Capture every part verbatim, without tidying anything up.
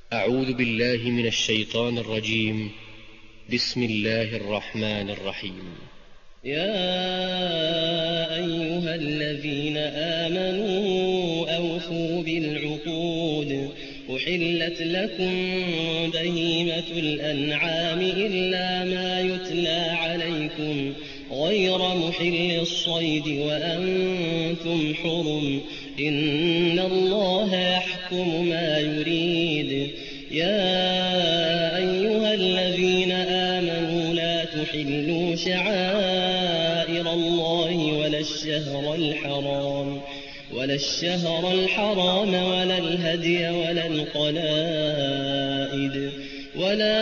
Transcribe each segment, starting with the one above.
أعوذ بالله من الشيطان الرجيم. بسم الله الرحمن الرحيم. يا أيها الذين آمنوا أوفوا بالعقود أحلت لكم بهيمة الأنعام إلا ما يتلى عليكم غير محل الصيد وأنتم حرم إن الله يحكم ما يريد. يا أيها الذين آمنوا لا تحلوا شعائر الله ولا الشهر الحرام ولا الشهر الحرام ولا الهدي ولا القلائد ولا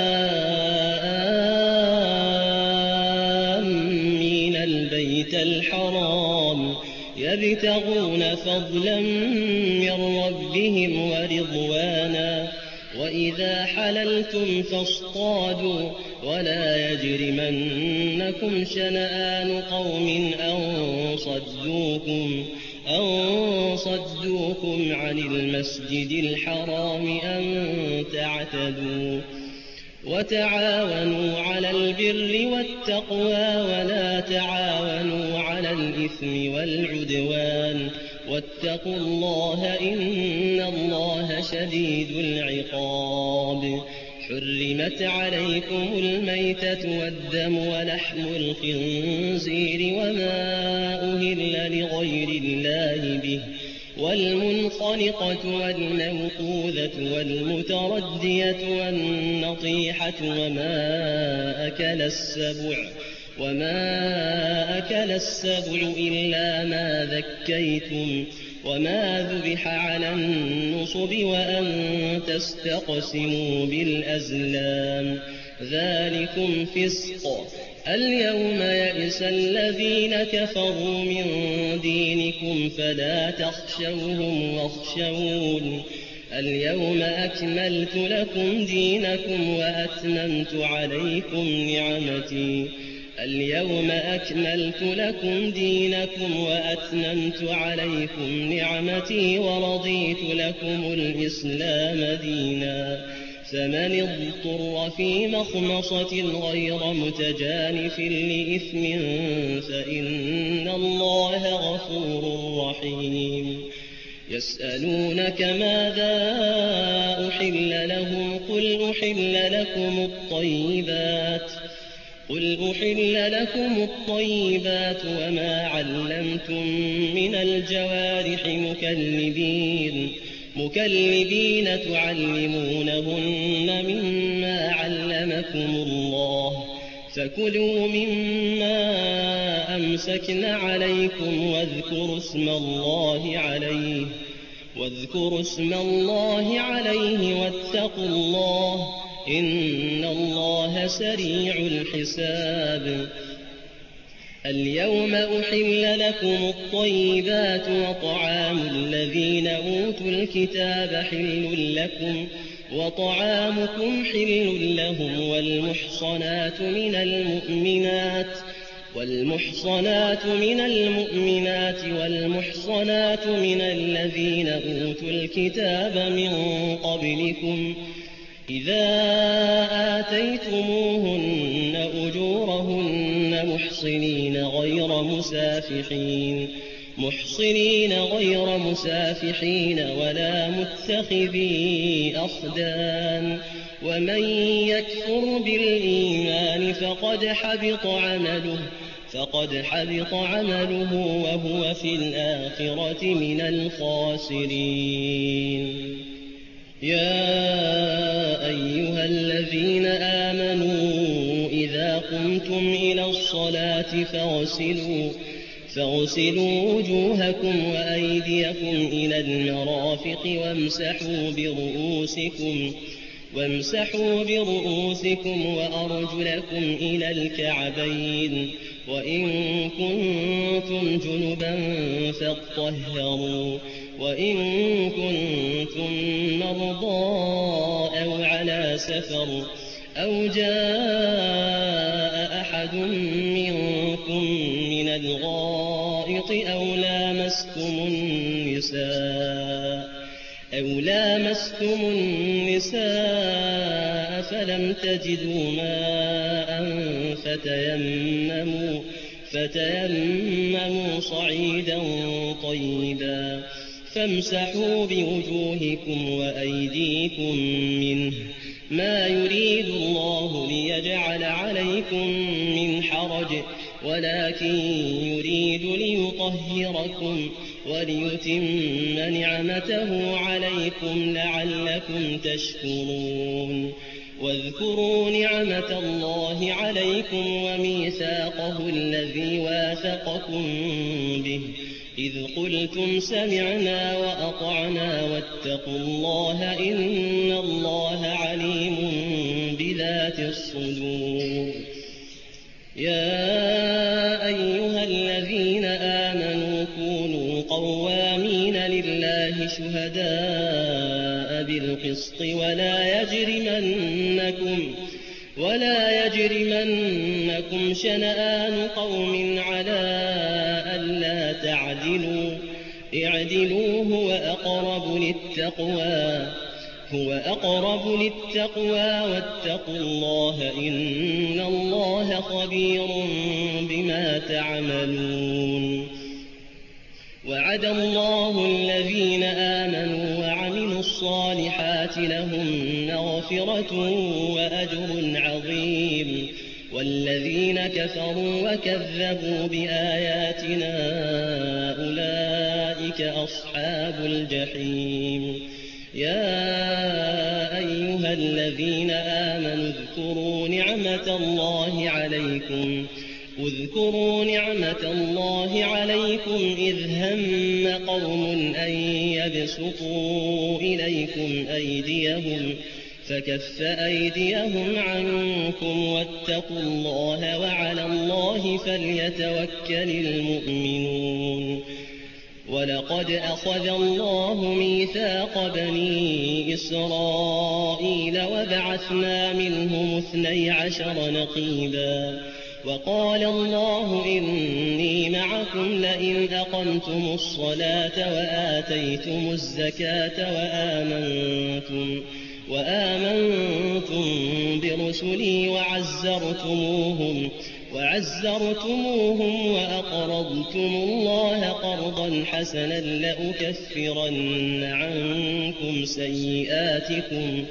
آمين البيت الحرام يبتغون فضلا من ربهم ورضوانا وإذا حللتم فاصطادوا ولا يجرمنكم شنآن قوم أن صدوكم أن صدوكم عن المسجد الحرام أن تعتدوا وتعاونوا على البر والتقوى ولا تعاونوا على الإثم والعدوان واتقوا الله إن الله شديد العقاب. حرمت عليكم الميتة والدم ولحم الخنزير وما أهل لغير الله به والمنخنقة والموقوذة والمتردية والنطيحة وما أكل السبع وما أكل السبع إلا ما ذكيتم وما ذبح على النصب وأن تستقسموا بالأزلام ذلكم فسق. اليوم يئس الذين كفروا من دينكم فلا تخشوهم واخشون اليوم أكملت لكم دينكم وأتممت عليكم نعمتي اليوم أكملت لكم دينكم وأتممت عليكم نعمتي ورضيت لكم الإسلام دينا. فمن اضطر في مخمصة غير متجانف لإثم فإن الله غفور رحيم. يسألونك ماذا أحل لهم قل أحل لكم الطيبات قل أحل لكم الطيبات وما علمتم من الجوارح مكلبين مكلبين تعلمونهن مما علمكم الله فكلوا مما أمسكن عليكم واذكروا اسم الله عليه واذكروا اسم الله عليه واتقوا الله إن الله سريع الحساب. اليوم أحل لكم الطيبات وطعام الذين أوتوا الكتاب حل لكم وطعامكم حل لهم والمحصنات من المؤمنات والمحصنات من المؤمنات والمحصنات من الذين أوتوا الكتاب من قبلكم إذا آتيتموهن أجورهن محصنين غير مسافحين محصنين غير مسافحين ولا متخذي أخدان ومن يكفر بالإيمان فقد حبط عمله فقد حبط عمله وهو في الآخرة من الخاسرين. يا أيها الذين آمنوا إذا قمتم إلى الصلاة فاغسلوا فاغسلوا وجوهكم وأيديكم إلى المرافق وامسحوا برؤوسكم وامسحوا برؤوسكم وأرجلكم إلى الكعبين وإن كنتم جنبا فاطهروا وإن كنتم مرضى أو على سفر أو جاء أحد منكم من الغائط أو لامستم النساء أو لامستم النساء فلم تجدوا ماء فتيمموا, فتيمموا صعيدا طيبا فامسحوا بوجوهكم وأيديكم منه ما يريد الله ليجعل عليكم من حرج ولكن يريد ليطهركم وليتم نعمته عليكم لعلكم تشكرون. واذكروا نعمة الله عليكم وميثاقه الذي واثقكم به إذ قلتم سمعنا وأطعنا واتقوا الله إن الله عليم بذات الصدور. يا أيها الذين آمنوا كونوا قوامين لله شهداء بالقسط ولا يجرمنكم ولا يجرمنكم شنآن قوم على ألا تعدلوا اعدلوا هو أقرب للتقوى هو أقرب للتقوى واتقوا الله إن الله خبير بما تعملون. وعد الله الذين آمنوا وعملوا الصالحات لهم مغفرة وأجر عظيم والذين كفروا وكذبوا بآياتنا أولئك أصحاب الجحيم. يا أيها الذين آمنوا اذكروا نعمة الله عليكم اذكروا نعمة الله عليكم إذ هم قوم أن يبسطوا إليكم أيديهم فكف أيديهم عنكم واتقوا الله وعلى الله فليتوكل المؤمنون. ولقد أخذ الله ميثاق بني إسرائيل وبعثنا منهم اثني عشر نقيبا وقال الله إني معكم لئن أقمتم الصلاة وآتيتم الزكاة وآمنتم, وآمنتم برسلي وعزرتموهم وعزرتموهم وأقرضتم الله قرضا حسنا لأكفرن عنكم سيئاتكم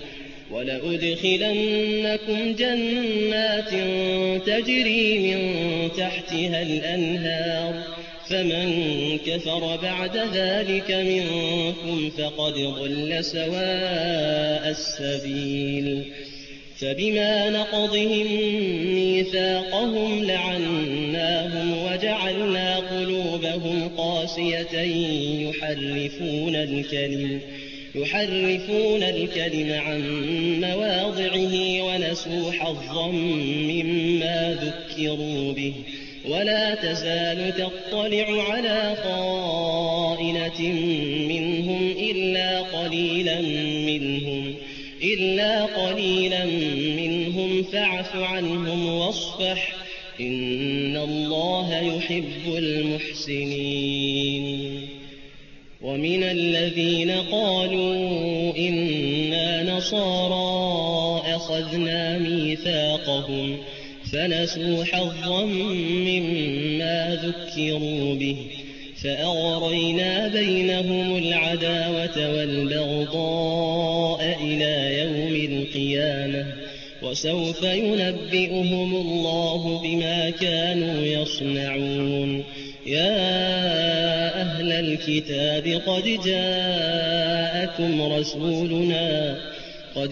ولأدخلنكم جنات تجري من تحتها الأنهار فمن كفر بعد ذلك منكم فقد ضل سواء السبيل. فبما نقضهم ميثاقهم لعناهم وجعلنا قلوبهم قاسية يحرفون الكلم يحرفون الكلم عن مواضعه ونسوا حظا مما ذكروا به ولا تزال تطلع على خائنة منهم إلا قليلا منهم إلا قليلا منهم فاعف عنهم واصفح إن الله يحب المحسنين. ومن الذين قالوا إنا نصارى أخذنا ميثاقهم فنسوا حظا مما ذكروا به فأغرينا بينهم العداوة والبغضاء إلى يوم القيامة وسوف ينبئهم الله بما كانوا يصنعون. يا أهل الكتاب قد جاءكم رسولنا قد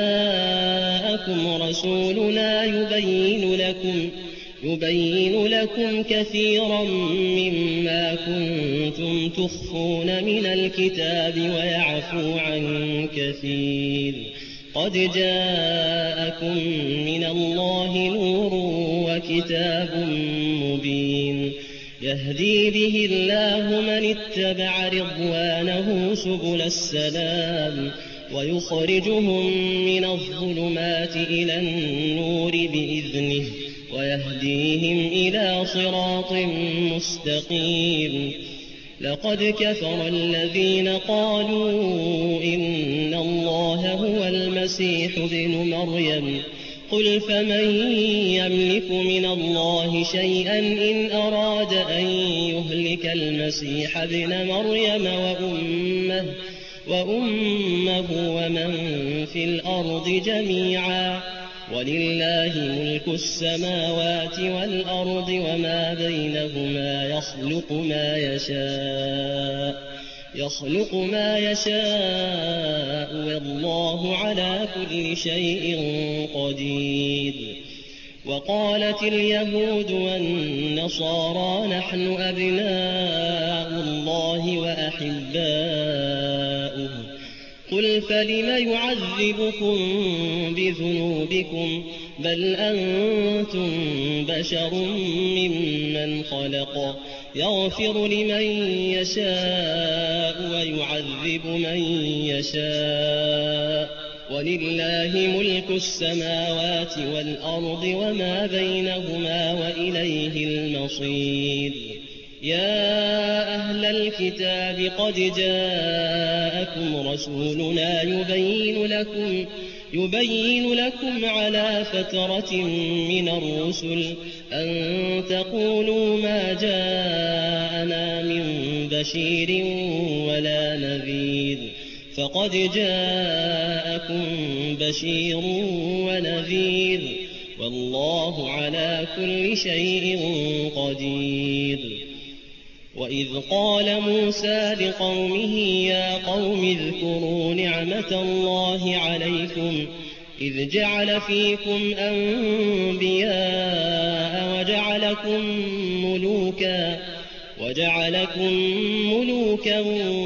جاءكم رسولنا يبين لكم يبين لكم كثيرا مما كنتم تخفون من الكتاب ويعفو عن كثير. قد جاءكم من الله نور وكتاب مبين يهدي به الله من اتبع رضوانه سبل السلام ويخرجهم من الظلمات إلى النور بإذنه ويهديهم إلى صراط مستقيم. لقد كفر الذين قالوا إن الله هو المسيح ابن مريم قل فمن يملك من الله شيئا إن أراد أن يهلك المسيح ابن مريم وأمه, وأمه ومن في الأرض جميعا ولله ملك السماوات والأرض وما بينهما يخلق ما يشاء يخلق ما يشاء والله على كل شيء قدير. وقالت اليهود والنصارى نحن أبناء الله وأحباؤه قل فلم يعذبكم بذنوبكم بل أنتم بشر ممن خلق يغفر لمن يشاء ويعذب من يشاء ولله ملك السماوات والأرض وما بينهما وإليه المصير. يا أهل الكتاب قد جاءكم رسولنا يبين لكم يبين لكم على فترة من الرسل أن تقولوا ما جاءنا من بشير ولا نذير فقد جاءكم بشير ونذير والله على كل شيء قدير. وإذ قال موسى لقومه يا قوم اذكروا نعمة الله عليكم إذ جعل فيكم أنبياء وجعلكم ملوكا وجعلكم ملوكا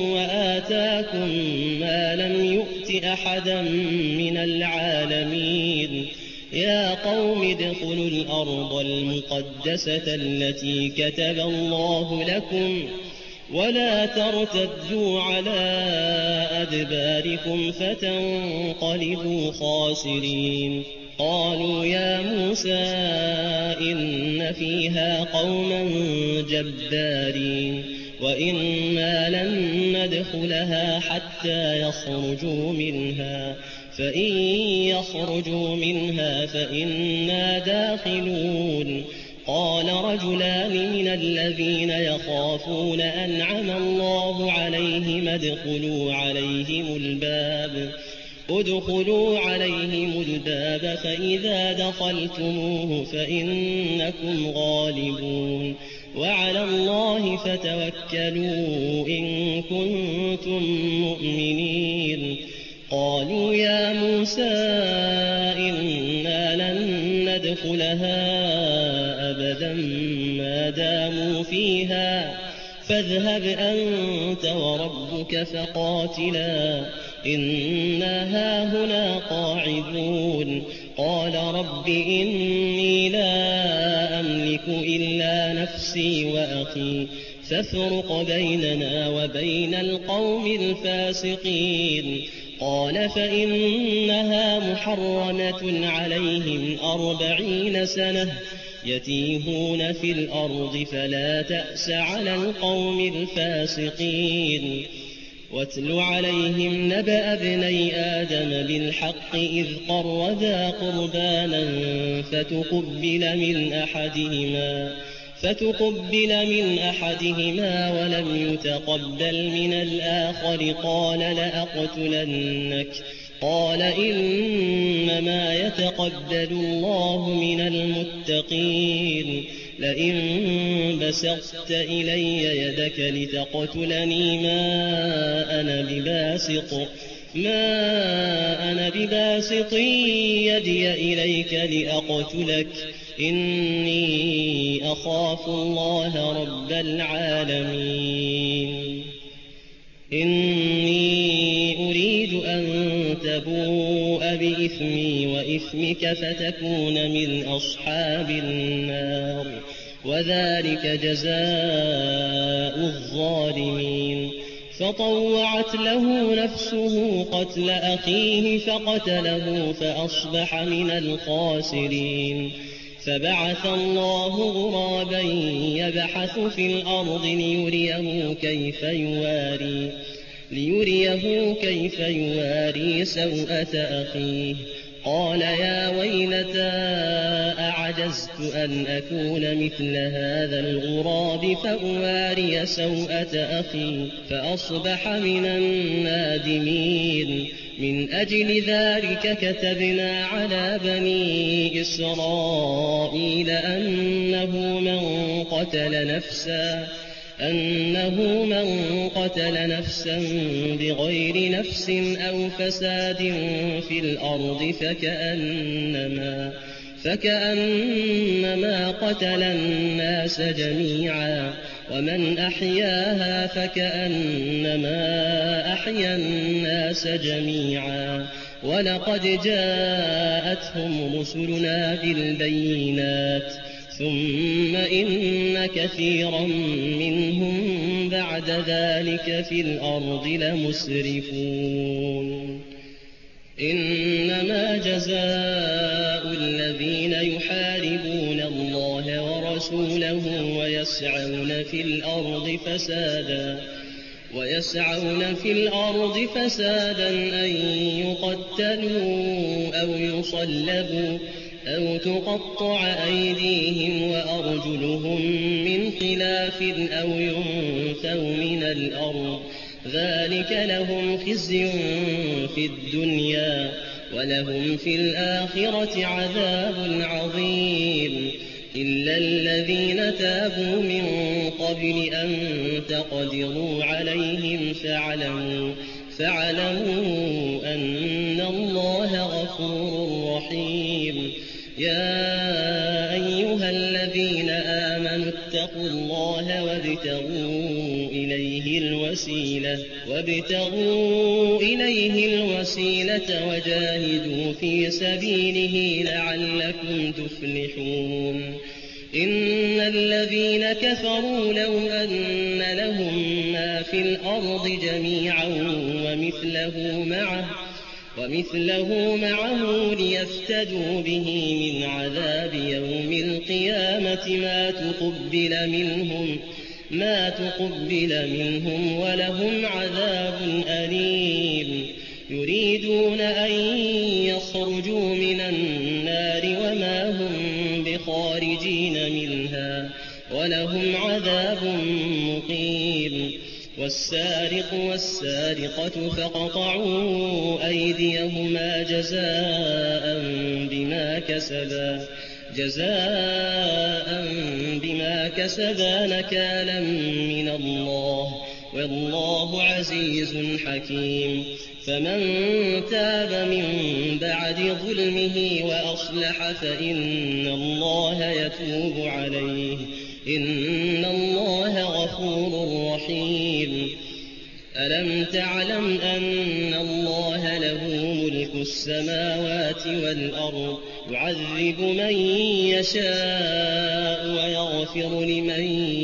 وآتاكم ما لم يؤت أحدا من العالمين. يا قوم ادخلوا الأرض المقدسة التي كتب الله لكم ولا ترتدوا على أدباركم فتنقلبوا خاسرين. قالوا يا موسى إن فيها قوما جبارين وإنا لن ندخلها حتى يخرجوا منها فإن يخرجوا منها فإنا داخلون. قال رجلان من الذين يخافون أنعم الله عليهم ادخلوا عليهم الباب ادخلوا عليهم الباب فإذا دخلتموه فإنكم غالبون وعلى الله فتوكلوا إن كنتم مؤمنين. قالوا يا موسى إنا لن ندخلها أبدا ما داموا فيها فاذهب أنت وربك فقاتلا إنا هاهنا قاعدون. قال رب إني لا أملك إلا نفسي وأخي فافرق بيننا وبين القوم الفاسقين. قال فإنها محرمة عليهم أربعين سنة يتيهون في الأرض فلا تأس على القوم الفاسقين. واتل عليهم نبأ ابني آدم بالحق إذ قربا قربانا فتقبل من أحدهما فتقبل من أحدهما ولم يتقبل من الآخر قال لأقتلنك. قال إنما يتقبل الله من المتقين. لئن بسطت إلي يدك لتقتلني ما أنا بباسط ما أنا بباسط يدي إليك لأقتلك إني أخاف الله رب العالمين. إني أريد أن تبوء بإثمي وإثمك فتكون من أصحاب النار وذلك جزاء الظالمين. فطوعت له نفسه قتل أخيه فقتله فأصبح من الخاسرين. فبعث الله غرابا يبحث في الأرض ليريه كيف يواري ليريه كيف يواري سوءة أخيه قال يا ويلتى أعجزت أن أكون مثل هذا الغراب فأواري سوءة أخي فأصبح من النادمين من أجل ذلك كتبنا على بني إسرائيل أنه من قتل نفسا أنه من قتل نفسا بغير نفس أو فساد في الأرض فكأنما فكأنما قتل الناس جميعا ومن أحياها فكأنما أحيا الناس جميعا ولقد جاءتهم رسلنا بالبينات ثم إن كثيرا منهم بعد ذلك في الأرض لمسرفون إنما جزاء الذين يحاربون الله ورسوله ويسعون في الأرض فسادا ويسعون في الأرض فسادا أن يقتلوا أو يصلبوا أو تقطع أيديهم وأرجلهم من خلاف أو ينفوا من الأرض ذلك لهم خزي في الدنيا ولهم في الآخرة عذاب عظيم إلا الذين تابوا من قبل أن تقدروا عليهم فاعلموا فاعلموا أن الله غفور رحيم يا أيها الذين آمنوا اتقوا الله وابتغوا إليه الوسيلة وابتغوا إليه الوسيلة وجاهدوا في سبيله لعلكم تفلحون إن الذين كفروا لو أن لهم ما في الأرض جميعا ومثله معه ومثله معه ليفتدوا به من عذاب يوم القيامة ما تقبل منهم ما تقبل منهم ولهم عذاب أليم يريدون أن يخرجوا من النار وما هم بخارجين منها ولهم عذاب مقيم والسارق والسارقة فاقطعوا أيديهما جزاء بما كسبا جزاء بما كسبا نكالا من الله والله عزيز حكيم فمن تاب من بعد ظلمه وأصلح فإن الله يتوب عليه إن الله غفور رحيم ألم تعلم أن الله له ملك السماوات والأرض يعذب من يشاء ويغفر لمن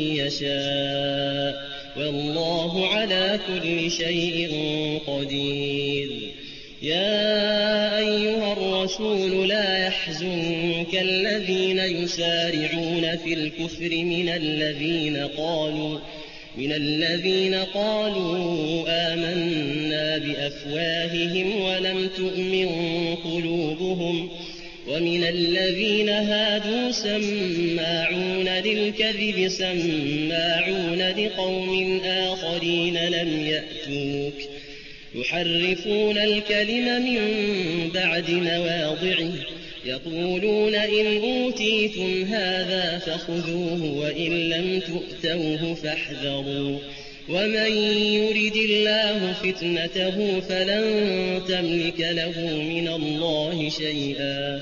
يشاء والله على كل شيء قدير يا أيها الرسول لا يحزنك الذين يسارعون في الكفر من الذين قالوا من الذين قالوا آمنا بأفواههم ولم تؤمن قلوبهم ومن الذين هادوا سماعون للكذب سماعون لقوم آخرين لم يأتوك يحرفون الكلم من بعد مواضعه يقولون إن أوتيتم هذا فخذوه وإن لم تؤتوه فاحذروا ومن يرد الله فتنته فلن تملك له من الله شيئا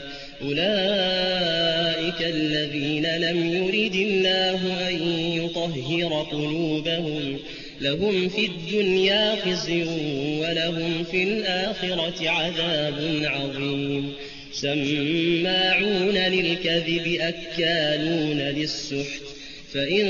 أولئك الذين لم يرد الله أن يطهر قلوبهم لهم في الدنيا خزي ولهم في الآخرة عذاب عظيم سماعون للكذب أكالون للسحت فإن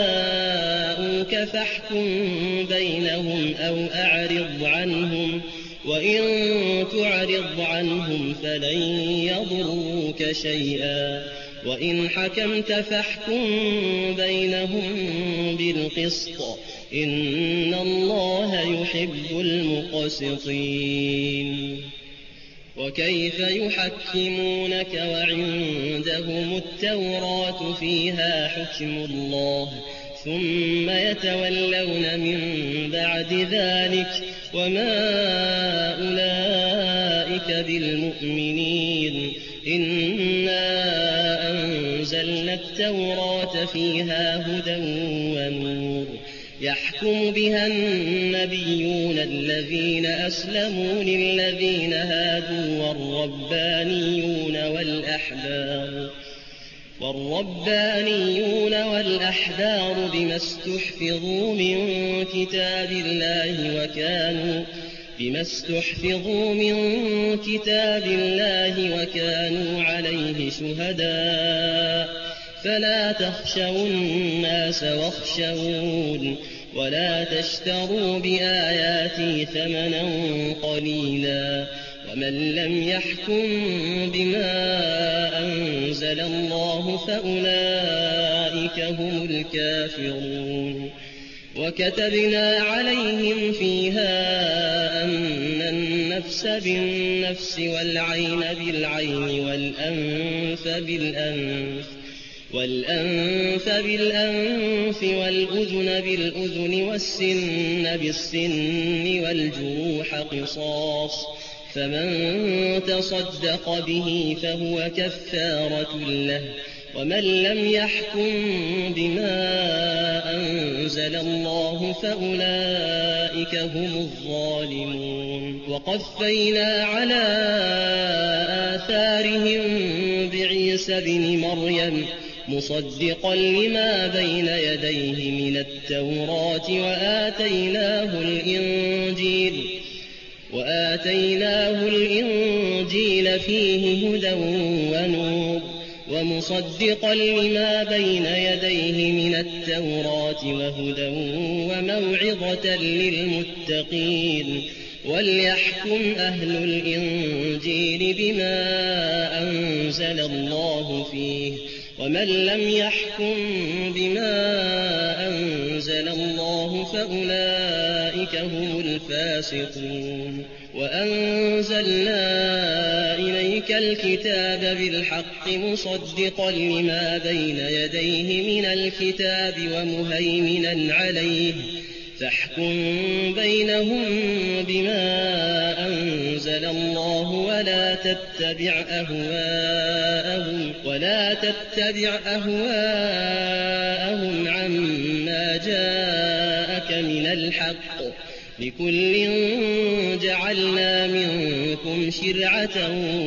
جاءوك فاحكم بينهم أو أعرض عنهم وإن تعرض عنهم فلن يضروك شيئا وإن حكمت فاحكم بينهم بالقسط إن الله يحب المقسطين. وكيف يحكمونك وعندهم التوراة فيها حكم الله ثم يتولون من بعد ذلك وما أولئك بالمؤمنين. إنا أنزلنا التوراة فيها هدى ونور يحكم بها النبيون الذين أسلموا للذين هادوا والربانيون والأحبار والربانيون والأحبار بما استحفظوا من كتاب الله وكانوا بما استحفظوا من كتاب الله وكانوا عليه شهداء فلا تخشوا الناس واخشون ولا تشتروا بآياتي ثمنا قليلا ومن لم يحكم بما أنزل الله فأولئك هم الكافرون. وكتبنا عليهم فيها أن النفس بالنفس والعين بالعين والأنف بالأنف والأنف بالأنف والأذن بالأذن والسن بالسن والجروح قصاص فمن تصدق به فهو كفارة له ومن لم يحكم بما أنزل الله فأولئك هم الظالمون. وقفينا على آثارهم بعيسى ابن مريم مصدقا لما بين يديه من التوراة وآتيناه الإنجيل وآتيناه الإنجيل فيه هدى ونور ومصدقا لما بين يديه من التوراة وهدى وموعظة للمتقين. وليحكم أهل الإنجيل بما أنزل الله فيه ومن لم يحكم بما أنزل الله فأولئك هم الفاسقون. وأنزلنا إليك الكتاب بالحق مصدقا لما بين يديه من الكتاب ومهيمنا عليه فاحكم بينهم بما أنزل الله ولا تتبع أهواءهم ولا تتبع أهواءهم عما جاءك من الحق لكل جعلنا منكم شرعة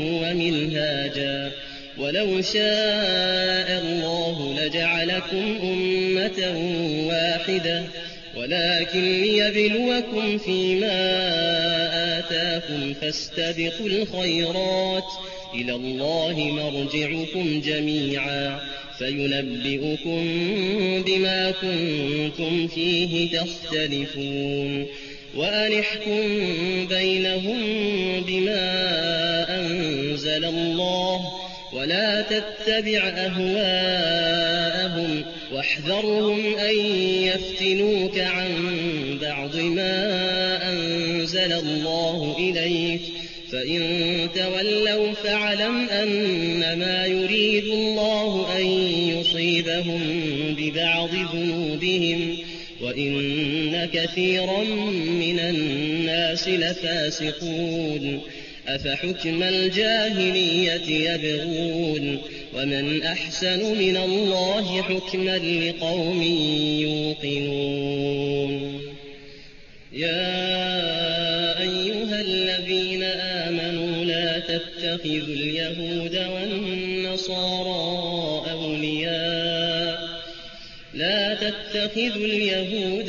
ومنهاجا ولو شاء الله لجعلكم أمة واحدة ولكن ليبلوكم فيما آتاكم فاستبقوا الخيرات إلى الله مرجعكم جميعا فينبئكم بما كنتم فيه تختلفون. وأن احكم بينهم بما أنزل الله ولا تتبع أهواءهم واحذرهم أن يفتنوك عن بعض ما أنزل الله إليك فإن تولوا فاعلم أنما يريد الله أن يصيبهم ببعض ذنوبهم وإن كثيرا من الناس لفاسقون. أفحكم الجاهلية يبغون ومن أحسن من الله حكما لقوم يوقنون. يا أيها الذين آمنوا لا تتخذوا اليهود والنصارى أولياء لا تتخذوا اليهود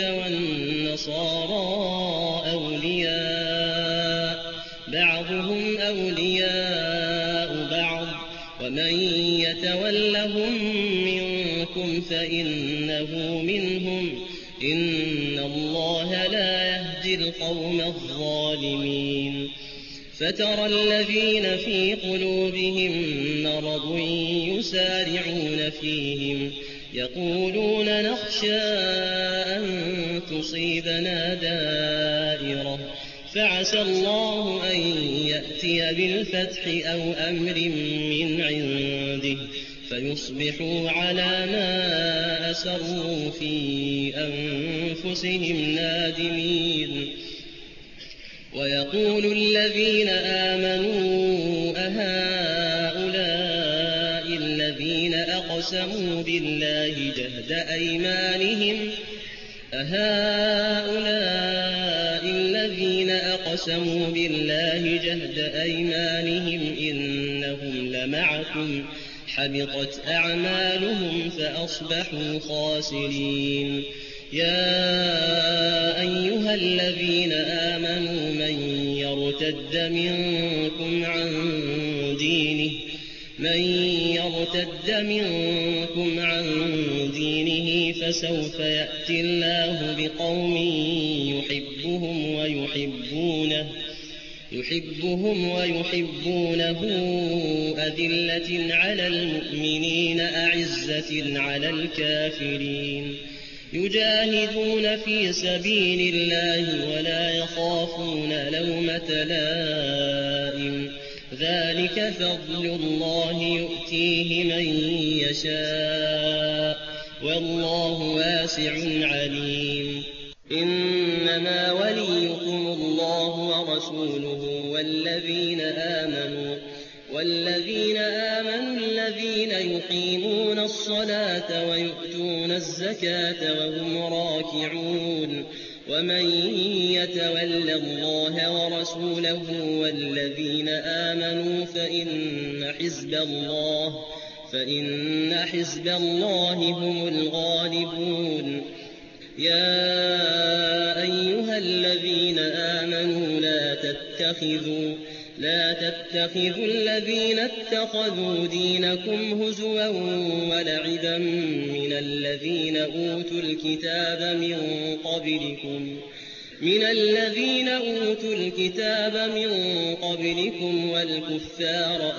والنصارى أولياء بعضهم أولياء بعض ومن يتولهم منكم فإنه منهم إن الله لا يهدي القوم الظالمين فترى الذين في قلوبهم مرض يسارعون فيهم يقولون نخشى أن تصيبنا دائرة فعسى الله أن يأتي بالفتح أو أمر من عنده فيصبحوا على ما أسروا في أنفسهم نادمين ويقول الذين آمنوا أهؤلاء الذين أقسموا بالله جهد أيمانهم أهؤلاء الذين أقسموا بالله جهد أيمانهم إنهم لمعكم حبطت أعمالهم فأصبحوا خاسرين يا أيها الذين آمنوا من يرتد منكم عن دينه من يرتد منكم عن دينه فسوف يأتي الله بقوم يحبهم ويحبونه يحبهم ويحبونه أذلة على المؤمنين أعزة على الكافرين يجاهدون في سبيل الله ولا يخافون لومة لائم ذلك فضل الله يؤتيه من يشاء والله واسع عليم إنما وليكم الله ورسوله والذين آمنوا والذين آمنوا الذين يقيمون الصلاة ويؤتون الزكاة وهم راكعون ومن يتول الله ورسوله والذين آمنوا فإن حزب الله فإن حزب الله هم الغالبون يا أيها الذين آمنوا لا تتخذوا لا تتخذوا الذين اتخذوا دينكم هزوا ولعبا من الذين أوتوا الكتاب من قبلكم من الذين أوتوا الكتاب من قبلكم والكفار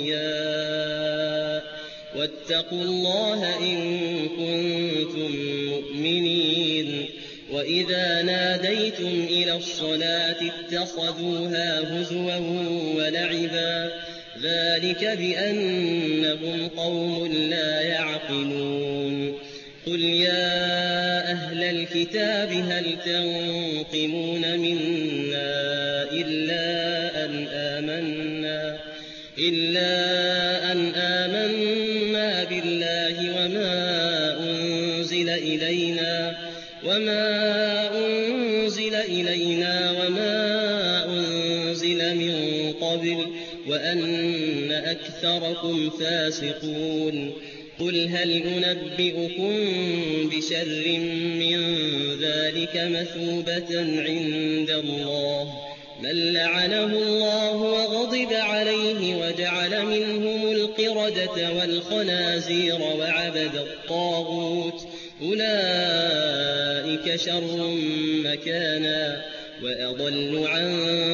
أولياء واتقوا الله إن كنتم مؤمنين وإذا ناديتم إلى الصلاة اتخذوها هزوا ولعبا ذلك بأنهم قوم لا يعقلون قل يا أهل الكتاب هل تنقمون منا إلا أن آمنا إلا أن آمنا بالله وما أنزل إلينا وما أنزل إلينا وما أنزل من قبل وأن أكثركم فاسقون قل هل أنبئكم بشر من ذلك مثوبة عند الله من لعنه الله وغضب عليه وجعل منهم القردة والخنازير وعبد الطاغوت أولئك شر مكانا وأضل عن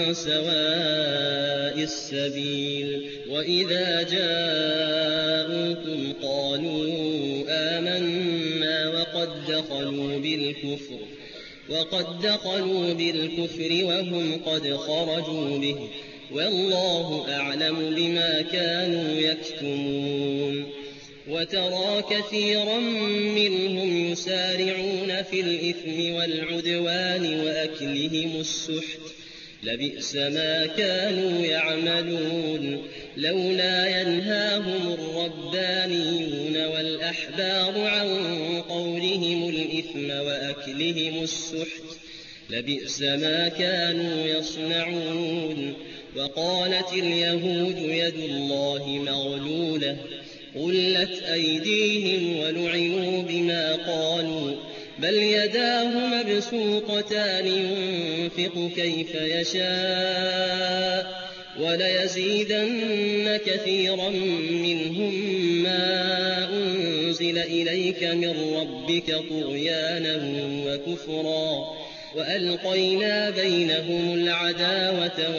سواء السبيل وإذا جاءوكم قالوا آمنا وقد دخلوا بالكفر وقد دخلوا بالكفر وهم قد خرجوا به والله أعلم بما كانوا يكتمون وترى كثيرا منهم يسارعون في الإثم والعدوان وأكلهم السحت لبئس ما كانوا يعملون لولا ينهاهم الربانيون والأحبار عن قولهم الإثم وأكلهم السحت لبئس ما كانوا يصنعون وقالت اليهود يد الله مغلولة غلت أيديهم ولعنوا بما قالوا بل يداه مبسوطتان ينفق كيف يشاء وليزيدن كثيرا منهم ما أنزل إليك من ربك طغيانا وكفرا وألقينا بينهم العداوة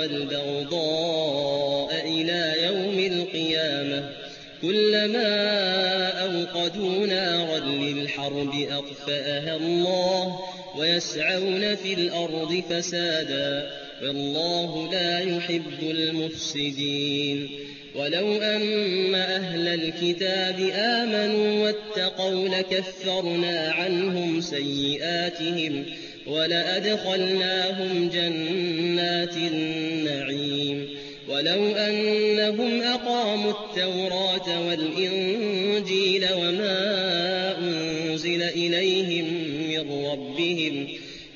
والبغضاء إلى يوم القيامة كلما أوقدوا نارا للحرب أطفأها الله ويسعون في الأرض فسادا والله لا يحب المفسدين ولو أن أهل الكتاب آمنوا واتقوا لكفرنا عنهم سيئاتهم ولأدخلناهم جنات النعيم ولو أنهم أقاموا التوراة والإنجيل وما أنزل إليهم من ربهم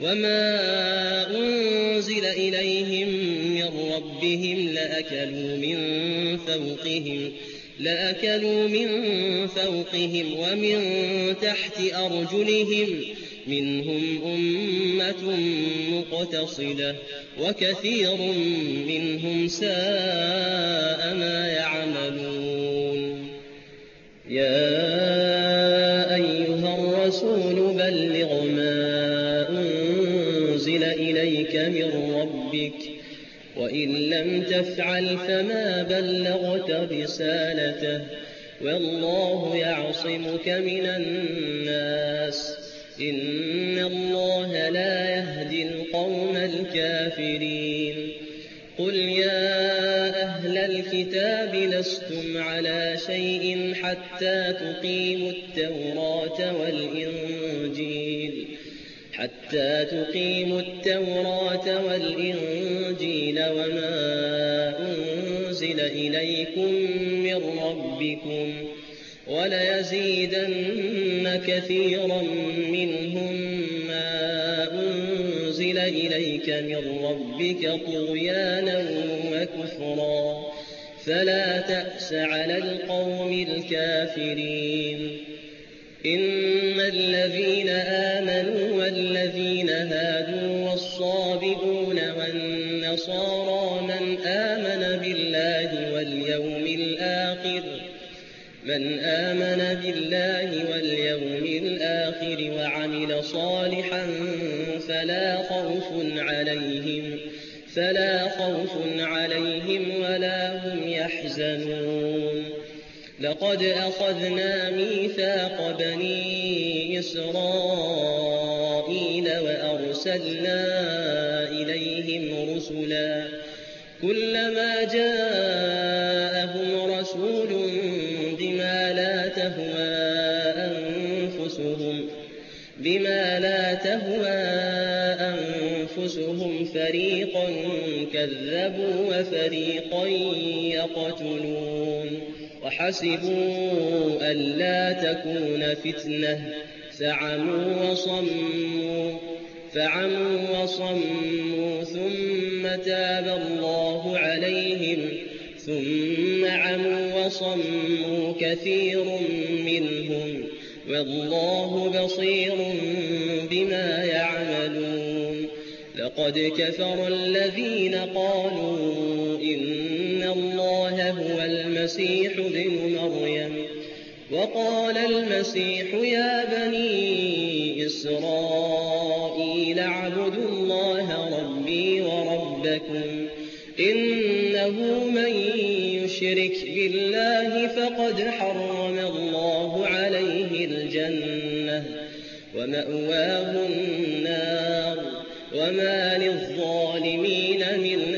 وما أنزل إليهم من ربهم لأكلوا من فوقهم لأكلوا من فوقهم ومن تحت أرجلهم منهم أمة مقتصدة وكثير منهم ساء ما يعملون يا أيها الرسول بلغ ما أنزل إليك من ربك وإن لم تفعل فما بلغت رسالته والله يعصمك من الناس إن الله لا يهدي القوم الكافرين قل يا أهل الكتاب لستم على شيء حتى تقيموا التوراة والإنجيل حتى تقيموا التوراة والإنجيل وما أنزل إليكم من ربكم وليزيدن كثيرا منهم ما أنزل إليك من ربك طغيانا وكفرا فلا تأس على القوم الكافرين إن الذين آمنوا والذين هادوا والصابئون والنصارى من آمن بالله واليوم الآخر من آمن بالله واليوم الآخر وعمل صالحا فلا خوف عليهم فلا خوف عليهم ولا هم يحزنون لقد أخذنا ميثاق بني إسرائيل وأرسلنا إليهم رسلا كلما جاءهم رسول بما لا تهوى أنفسهم بما لا تهوى أنفسهم فريقا كذبوا وفريقا يقتلون وحسبوا ألا تكون فتنة فعموا وصموا فعموا وصموا ثم تاب الله عليهم ثم عموا وصموا كثير منهم والله بصير بما يعملون لقد كفر الذين قالوا إن الله هو المسيح ابن مريم وقال المسيح يا بني إسرائيل اعبدوا الله ربي وربكم إنه من يشرك بالله فقد حرم الله عليه الجنة ومأواه النار وما للظالمين من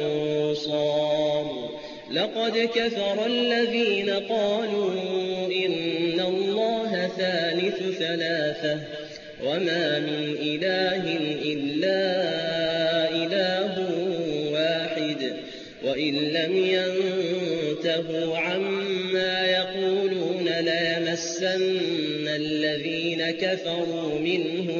أنصار لقد كفر الذين قالوا إن الله ثالث ثلاثة وما من إله إلا إله واحد وإن لم ينتهوا عما يقولون ليمسن الذين كفروا منهم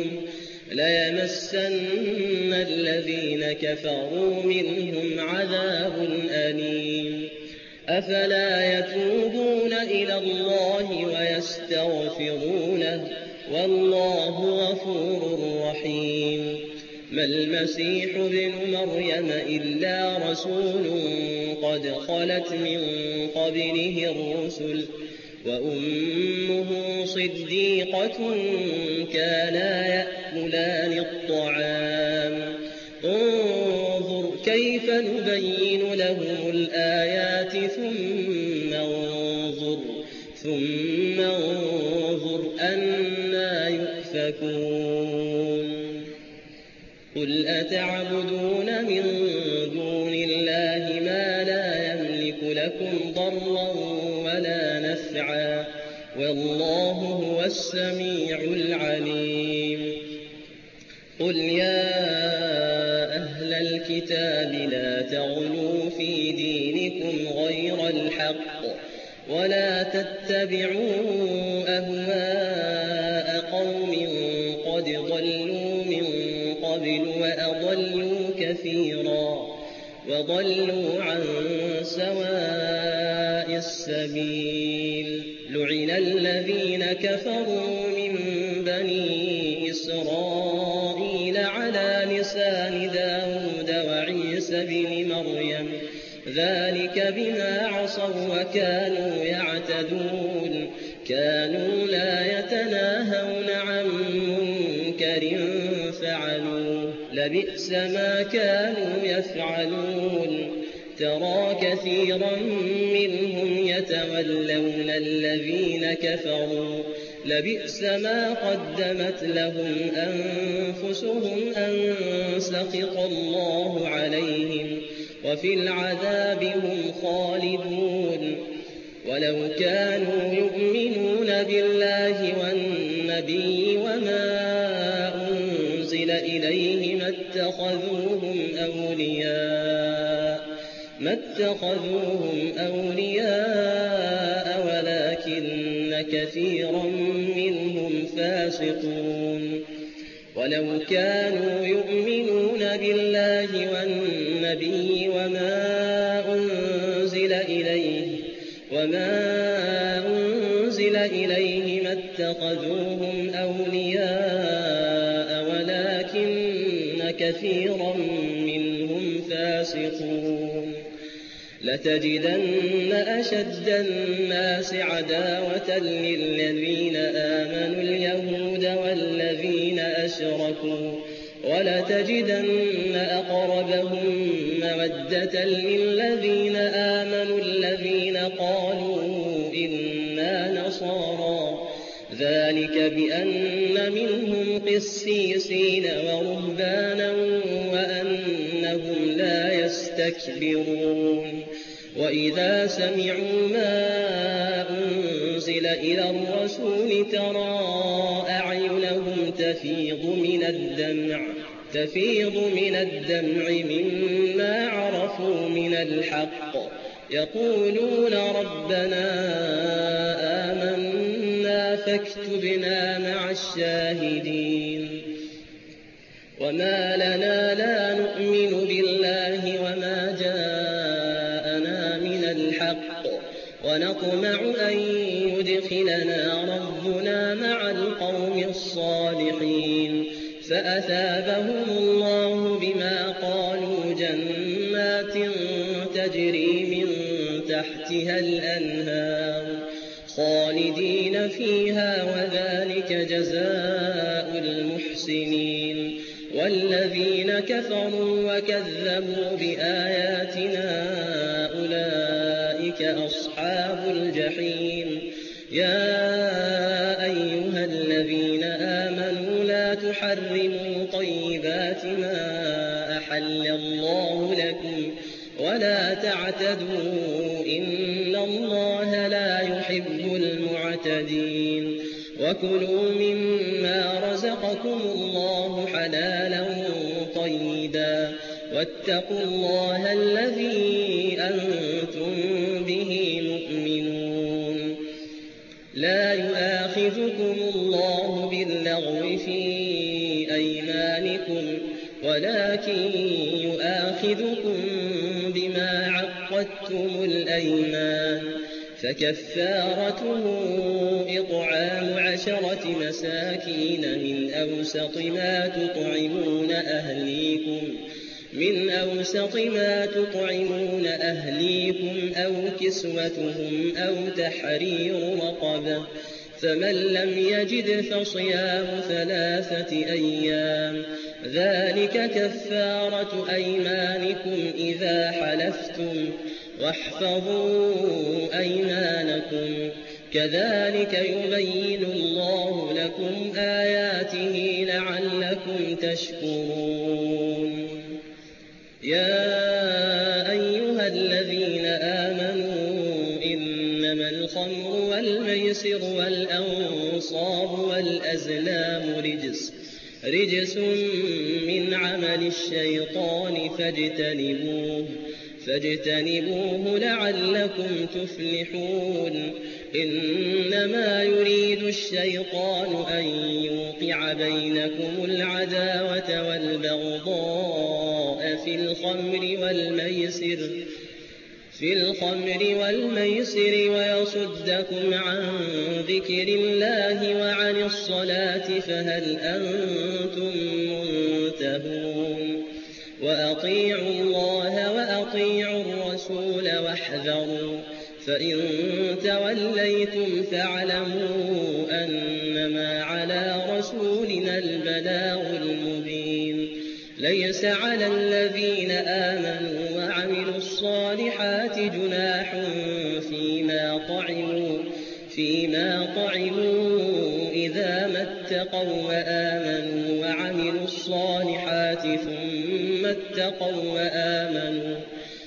ليمسن الذين كفروا منهم عذاب أليم أفلا يتوبون إلى الله ويستغفرونه والله غفور رحيم ما المسيح ابن مريم إلا رسول قد خلت من قبله الرسل وأمه صديقة كانا يأكلان الطعام انظر كيف نبين لهم الآيات ثم انظر ثم انظر أنى يؤفكون قل أتعبدون من دون الله ما لا يملك لكم ضرا ولا نفعا والله هو السميع العليم قل يا أهل الكتاب لا تغلوا في دينكم غير الحق ولا تتبعوا أهواء قوم قد ضلوا من قبل وأضلوا كثيرا وضلوا عن سواء السبيل لعن الذين كفروا من بني إسرائيل على لسان داود وعيسى بن مريم ذلك بما عصوا وكانوا يعتدون كانوا لا يتناهون عن منكر فعلوه لبئس ما كانوا يفعلون ترى كثيرا منهم يتولون الذين كفروا لبئس ما قدمت لهم أنفسهم أن سخط الله عليهم وفي العذاب هم خالدون ولو كانوا يؤمنون بالله والنبي وما أنزل إليه ما اتخذوهم أولياء ما اتخذوهم أولياء ولكن كثيرا منهم فاسقون ولو كانوا يؤمنون بالله والنبي وما أنزل إليه وما أنزل إليه ما اتخذوهم أولياء ولكن كثيرا منهم فاسقون لتجدن أشد الناس عداوة للذين آمنوا اليهود والذين أشركوا ولتجدن أقربهم مودة للذين آمنوا الذين قالوا إنا نصارى ذلك بأن منهم قسيسين ورهبانا وأنهم لا يستكبرون وإذا سمعوا ما أنزل إلى الرسول ترى أعينهم تفيض من الدمع تفيض من الدمع مما عرفوا من الحق يقولون ربنا آمنا فاكتبنا مع الشاهدين وما لنا لا نؤمن بالله وما جاءنا من الحق ونطمع أن يدخلنا ربنا مع القوم الصالحين فأثابهم الله بما قالوا جنات تجري من تحتها الأنهار خالدين فيها وذلك جزاء المحسنين والذين كفروا وكذبوا بآياتنا أولئك أصحاب الجحيم يا أيها الذين آمنوا لا تحرموا طيبات ما أحل الله لكم ولا تعتدوا إن الله لا يحب المعتدين وكلوا مما رزقكم الله حلالا طيبا واتقوا الله الذي أنتم به مؤمنون لا يؤاخذكم الله باللغو في أيمانكم ولكن يؤاخذكم بما عقدتم الأيمان فكفارته إطعام عشرة مساكين من أوسط ما تطعمون أهليكم من أوسط ما تطعمون أهليكم أو كسوتهم أو تحرير رقبة، فمن لم يجد فصيام ثلاثة أيام، ذلك كفارة أيمانكم إذا حلفتم، واحفظوا أيمانكم، كذلك يبين الله لكم آياته لعلكم تشكرون. يا أيها الذين آمنوا إنما الخمر والميسر والأنصاب والأزلام رجس رجس من عمل الشيطان فاجتنبوه فاجتنبوه لعلكم تفلحون. إنما يريد الشيطان أن يوقع بينكم العداوة والبغضاء في الخمر والميسر في الخمر والميسر ويصدكم عن ذكر الله وعن الصلاة فهل أنتم منتهون؟ وأطيعوا الله وأطيعوا الرسول واحذروا، فإن توليتم فاعلموا أنما على رسولنا البلاغ المبين. ليس على الذين آمنوا وعملوا الصالحات جناح فيما طعموا فيما طعموا إذا ما اتقوا وآمنوا وعملوا الصالحات ثم اتقوا وآمنوا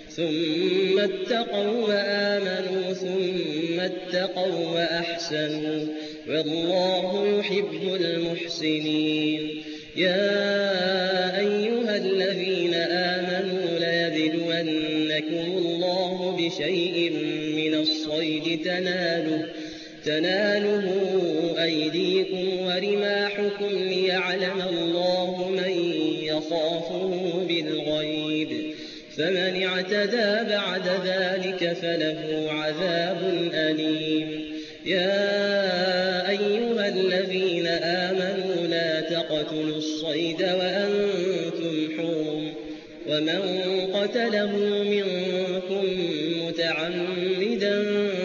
ثم اتقوا وآمنوا ثم اتقوا وأحسنوا، والله يحب المحسنين. يا أيها الذين آمنوا ليبلونكم الله بشيء من الصيد تناله تناله أيديكم ورماحكم ليعلم الله من يخافه بالغيب، فمن اعتدى بعد ذلك فله عذاب أليم. يا أيها الذين آمنوا لا تقتلوا الصيد وأنتم حرم، ومن قتله منكم متعمدا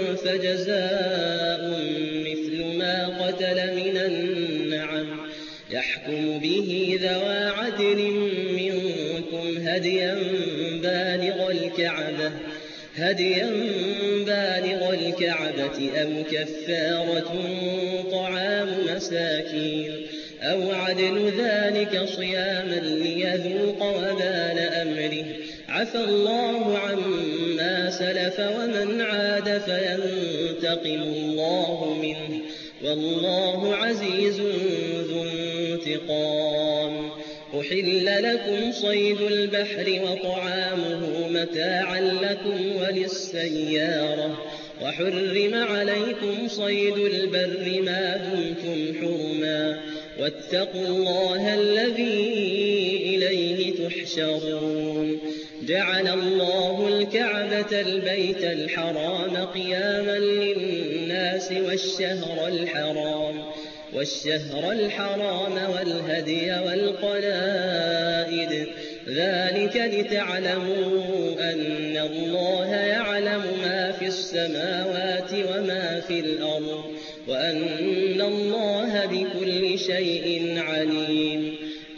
فجزاء مثل ما قتل من النعم، يحكم به ذوى عدل منكم هديا بالغ الكعبة هديا بالغ الكعبة أو كفارة طعام مساكين أو عدل ذلك صياما ليذوق وبال أمره، عفى الله عما سلف ومن عاد فينتقم الله منه، والله عزيز ذو انتقام. أحل لكم صيد البحر وطعامه متاعا لكم وللسيارة، وحرم عليكم صيد البر ما دمتم حرما، واتقوا الله الذي إليه تحشرون. جعل الله الكعبة البيت الحرام قياما للناس والشهر الحرام والشهر الحرام والهدي والقلائد، ذلك لتعلموا أن الله يعلم ما في السماوات وما في الأرض، وأن الله بكل شيء عليم.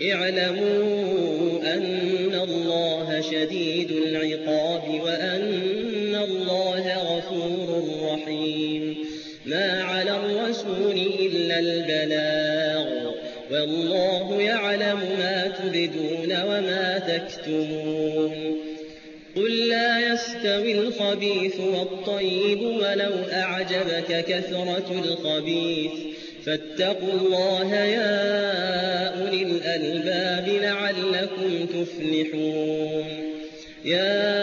اعلموا أن الله شديد العقاب وأن الله غفور رحيم. ما على الرسول إلا البلاغ، والله يعلم ما تبدون وما تكتمون. قل لا يستوي الخبيث والطيب ولو أعجبك كثرة الخبيث، فاتقوا الله يا أولي الألباب لعلكم تفلحون. يا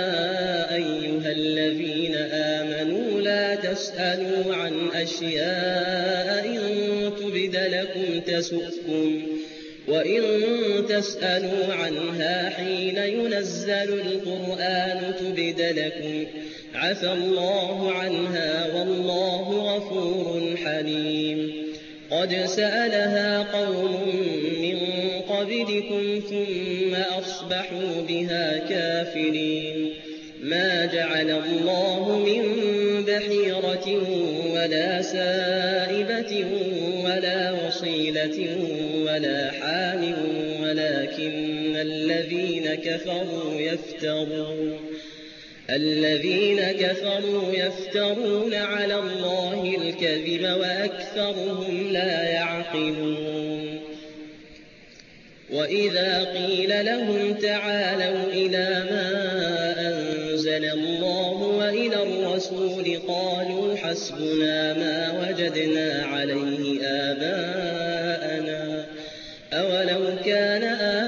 أيها الذين آمنوا لا تسألوا عن أشياء إن تبد لكم تسؤكم، وإن تسألوا عنها حين ينزل القرآن تبد لكم عفى الله عنها والله غفور حليم. قد سألها قوم من قبلكم ثم أصبحوا بها كافرين. ما جعل الله من بحيرة ولا سائبة ولا وصيلة ولا حام ولكن الذين كفروا يفترون الذين كفروا يفترون على الله الكذب وأكثرهم لا يعقلون. وإذا قيل لهم تعالوا إلى ما أنزل الله وإلى الرسول قالوا حسبنا ما وجدنا عليه آباءنا أولو كان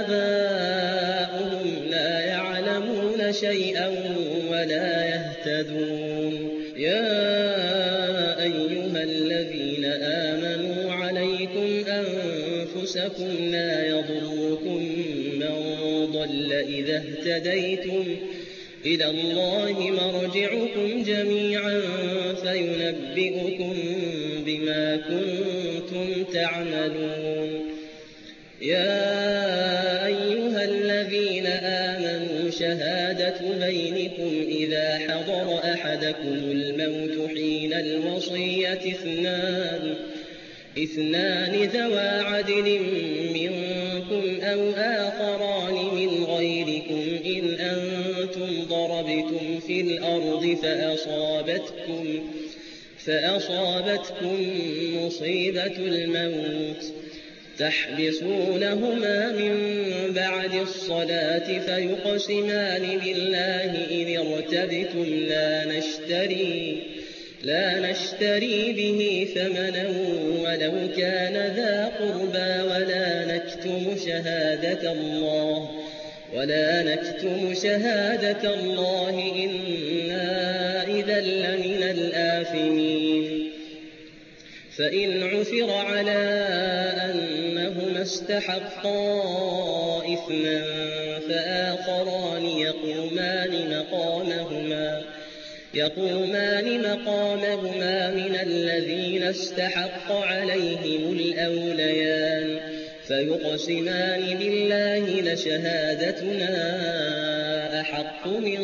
آباؤهم لا يعلمون شيئا ولا يهتدون. يا أيها الذين آمنوا عليكم أنفسكم لا يضركم من ضل إذا اهتديتم إلى الله مرجعكم جميعا فينبئكم بما كنتم تعملون. يا أيها الذين آمنوا شهادة بينكم إذا حضر أحدكم الموت حين الوصية اثنان اثنان ذوى عدل منكم أو آخران من غيركم إن أنتم ضربتم في الأرض فأصابتكم فأصابتكم مصيبة الموت تحبسونهما من بعد الصلاة فيقسمان بالله إن ارتبتم لا نشتري لا نشتري به ثمنا ولو كان ذا قربى ولا نكتم شهادة الله ولا نكتم شهادة الله إنا إذا لمن الآثمين. فإن عثر على أنهما استحقا إثما فآخران يقومان مقامهما يقومان مقامهما من الذين استحق عليهم الأوليان فيقسمان بالله لشهادتنا أحق من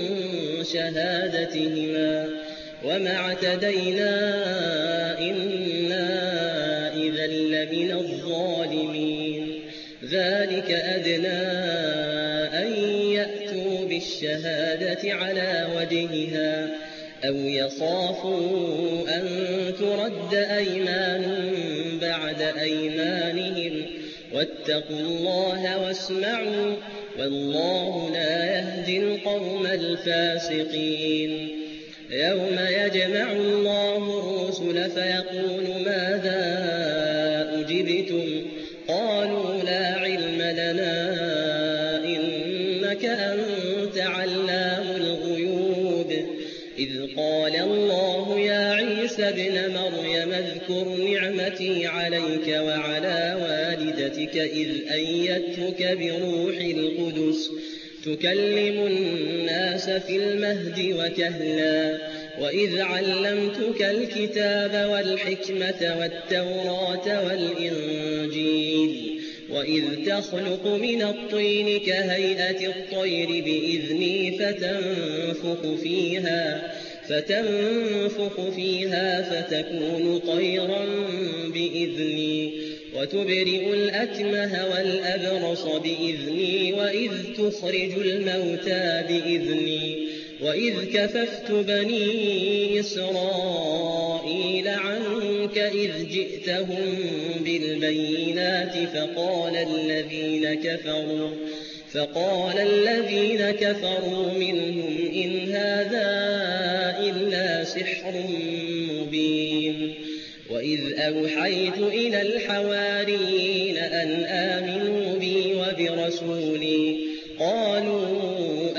شهادتهما وما اعتدينا إنا إذا لمن الظالمين. ذلك أدنى أن يأتوا بالشهادة على وجهها أو يخافوا أن ترد أيمان بعد أيمانهم واتقوا الله واسمعوا والله لا يهدي القوم الفاسقين. يوم يجمع الله الرسل فيقول ماذا أجبتم قالوا لا علم لنا إنك أنت علام الغيوب. إذ قال الله يا عيسى ابن مريم اذكر نعمتي عليك وعلى والدتك إذ أيدتك بروح القدس تكلم الناس في المهد وكهلا وإذ علمتك الكتاب والحكمة والتوراة والإنجيل وإذ تخلق من الطين كهيئة الطير بإذني فتنفخ فيها فتنفخ فيها فتكون طيرا بإذني وتبرئ الأكمه والأبرص بإذني وإذ تخرج الموتى بإذني وإذ كففت بني إسرائيل عنك إذ جئتهم بالبينات فقال الذين كفروا فقال الذين كفروا منهم إن هذا إلا سحر مبين. وإذ أوحيت إلى الحواريين أن آمنوا بي وبرسولي قالوا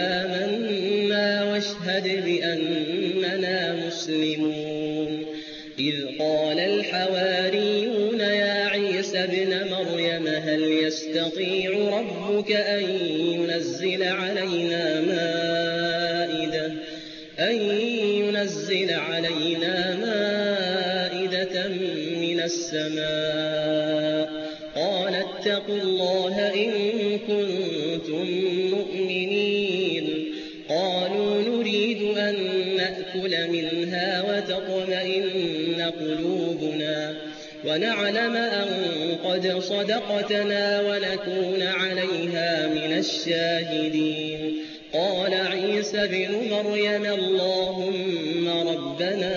آمنا واشهد بأننا مسلمون. إذ قال الحواريون يا عيسى ابن مريم هل يستطيع ربك أن ينزل علينا مائدة أن ينزل علينا مائدة من السماء قال اتقوا الله إن كنتم مؤمنين قالوا نريد أن نأكل منها وتطمئن قلوبنا ونعلم أن قد صدقتنا ونكون عليها من الشاهدين قال عيسى ابن مريم اللهم ربنا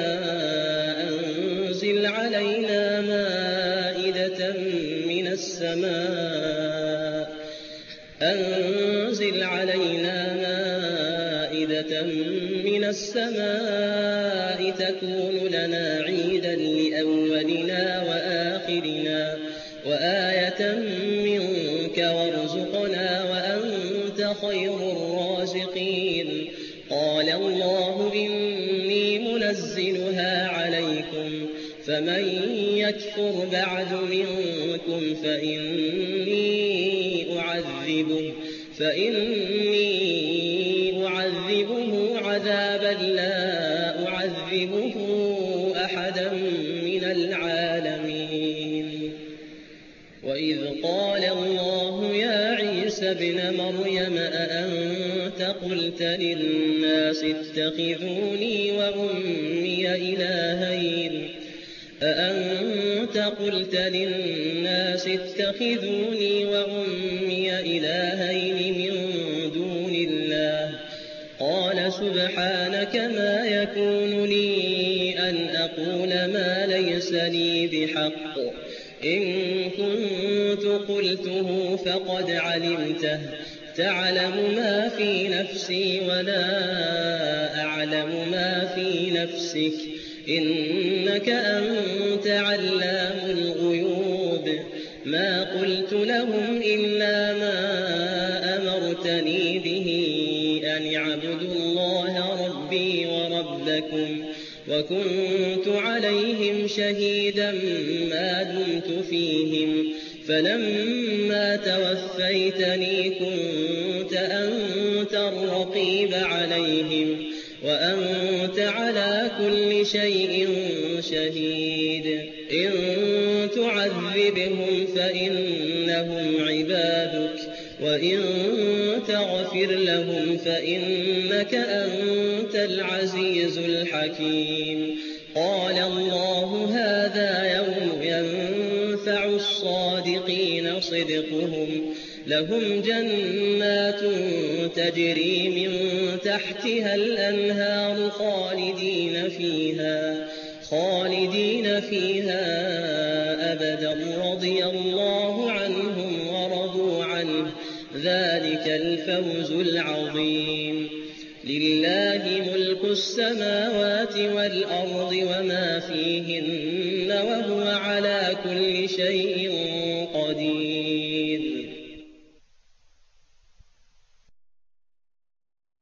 أنزل علينا مائدة من السماء أنزل علينا مائدة من السماء تكون لنا عيدا لأولنا وآخرنا وآية منك وارزقنا وأنت خير الرازقين قال الله إني منزلها عليكم فمن يكفر بعد منكم فإني أعذبه فإني أعذبه عذابا لا أعذبه أحدا من العالمين وإذ قال الله يا عيسى ابن مريم أأنت قلت للناس اتخذوني وأمي إلهين أأنت قلت للناس اتخذوني وأمي إلهين من دون الله قال سبحانك ما يكون لي أن أقول ما ليس لي بحق إن كنت قلته فقد علمته تعلم ما في نفسي ولا أعلم ما في نفسك إنك أنت علام الغيوب ما قلت لهم إلا ما أمرتني به أن اعبدوا الله ربي وربكم وكنت عليهم شهيدا ما دمت فيهم فلما توفيتني كنت أنت الرقيب عليهم وأنت على كل شيء شهيد إن تعذبهم فإنهم عبادك وإن تغفر لهم فإنك أنت العزيز الحكيم قال الله هذا يوم ينفع الصادقين صدقهم لهم جنات تجري من تحتها الأنهار خالدين فيها خالدين فيها أبدا رضي الله عنهم ورضوا عنه ذلك الفوز العظيم لله ملك السماوات والأرض وما فيهن وهو على كل شيء قدير